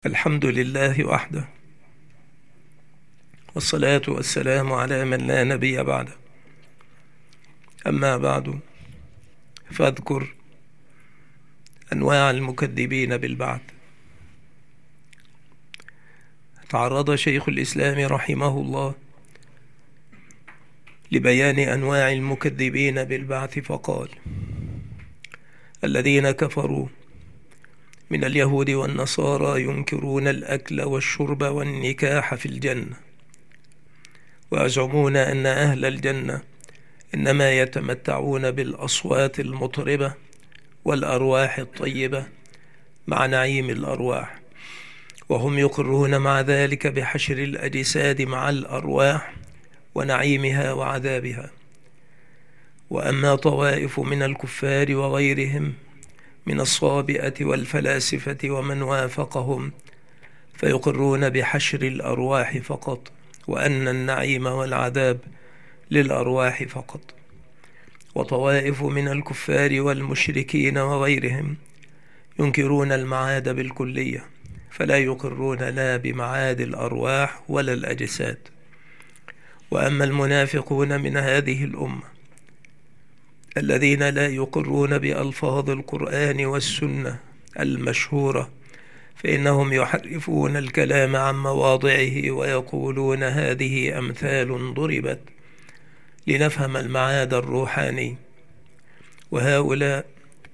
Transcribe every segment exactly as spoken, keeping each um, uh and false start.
الحمد لله وحده، والصلاة والسلام على من لا نبي بعده. أما بعد، فاذكر أنواع المكذبين بالبعث. تعرض شيخ الإسلام رحمه الله لبيان أنواع المكذبين بالبعث فقال: الذين كفروا من اليهود والنصارى ينكرون الأكل والشرب والنكاح في الجنة، ويزعمون أن أهل الجنة إنما يتمتعون بالأصوات المطربة والأرواح الطيبة مع نعيم الأرواح، وهم يقرون مع ذلك بحشر الأجساد مع الأرواح ونعيمها وعذابها. وأما طوائف من الكفار وغيرهم من الصابئة والفلاسفة ومن وافقهم فيقرون بحشر الأرواح فقط، وأن النعيم والعذاب للأرواح فقط. وطوائف من الكفار والمشركين وغيرهم ينكرون المعاد بالكلية، فلا يقرون لا بمعاد الأرواح ولا الأجساد. وأما المنافقون من هذه الأمة الذين لا يقرون بألفاظ القرآن والسنة المشهورة، فإنهم يحرفون الكلام عن مواضعه ويقولون هذه أمثال ضربت لنفهم المعاد الروحاني. وهؤلاء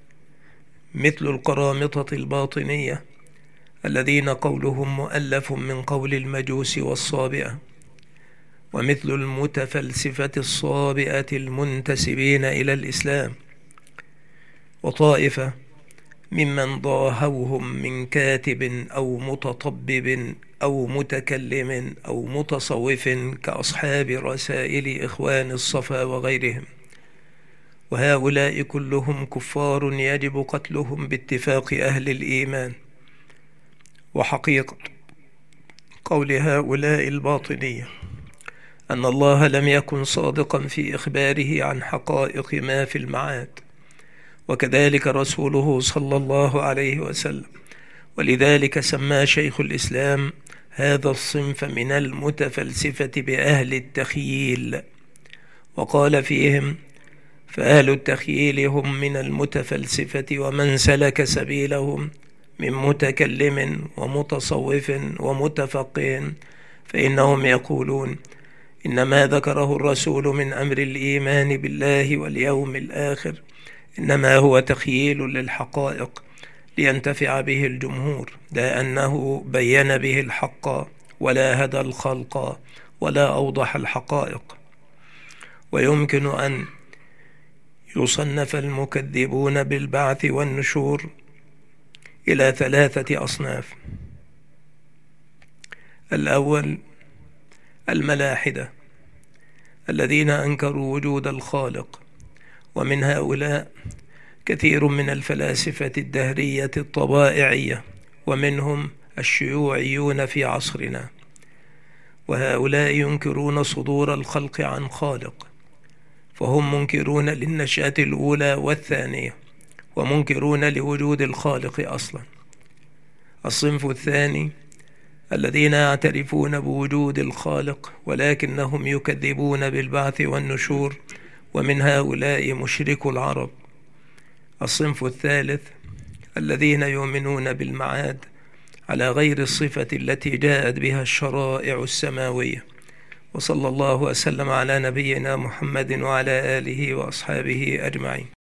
مثل القرامطة الباطنية الذين قولهم مؤلف من قول المجوس والصابئة، ومثل المتفلسفة الصابئة المنتسبين إلى الإسلام، وطائفة ممن ضاهوهم من كاتب أو متطبب أو متكلم أو متصوف كأصحاب رسائل إخوان الصفا وغيرهم. وهؤلاء كلهم كفار يجب قتلهم باتفاق أهل الإيمان. وحقيقة قول هؤلاء الباطنية أن الله لم يكن صادقا في إخباره عن حقائق ما في المعاد، وكذلك رسوله صلى الله عليه وسلم. ولذلك سمى شيخ الإسلام هذا الصنف من المتفلسفة بأهل التخييل، وقال فيهم: فأهل التخييل هم من المتفلسفة ومن سلك سبيلهم من متكلم ومتصوف ومتفقه، فإنهم يقولون إن ما ذكره الرسول من أمر الإيمان بالله واليوم الآخر إنما هو تخييل للحقائق لينتفع به الجمهور، لا أنه بين به الحق ولا هدى الخلق ولا أوضح الحقائق. ويمكن أن يصنف المكذبون بالبعث والنشور إلى ثلاثة أصناف. الأول الملاحدة الذين أنكروا وجود الخالق، ومن هؤلاء كثير من الفلاسفة الدهرية الطبائعية، ومنهم الشيوعيون في عصرنا. وهؤلاء ينكرون صدور الخلق عن خالق، فهم منكرون للنشأة الأولى والثانية، ومنكرون لوجود الخالق أصلا. الصنف الثاني الذين يعترفون بوجود الخالق ولكنهم يكذبون بالبعث والنشور، ومن هؤلاء مشركو العرب. الصنف الثالث الذين يؤمنون بالمعاد على غير الصفة التي جاءت بها الشرائع السماوية. وصلى الله وسلم على نبينا محمد وعلى آله وأصحابه أجمعين.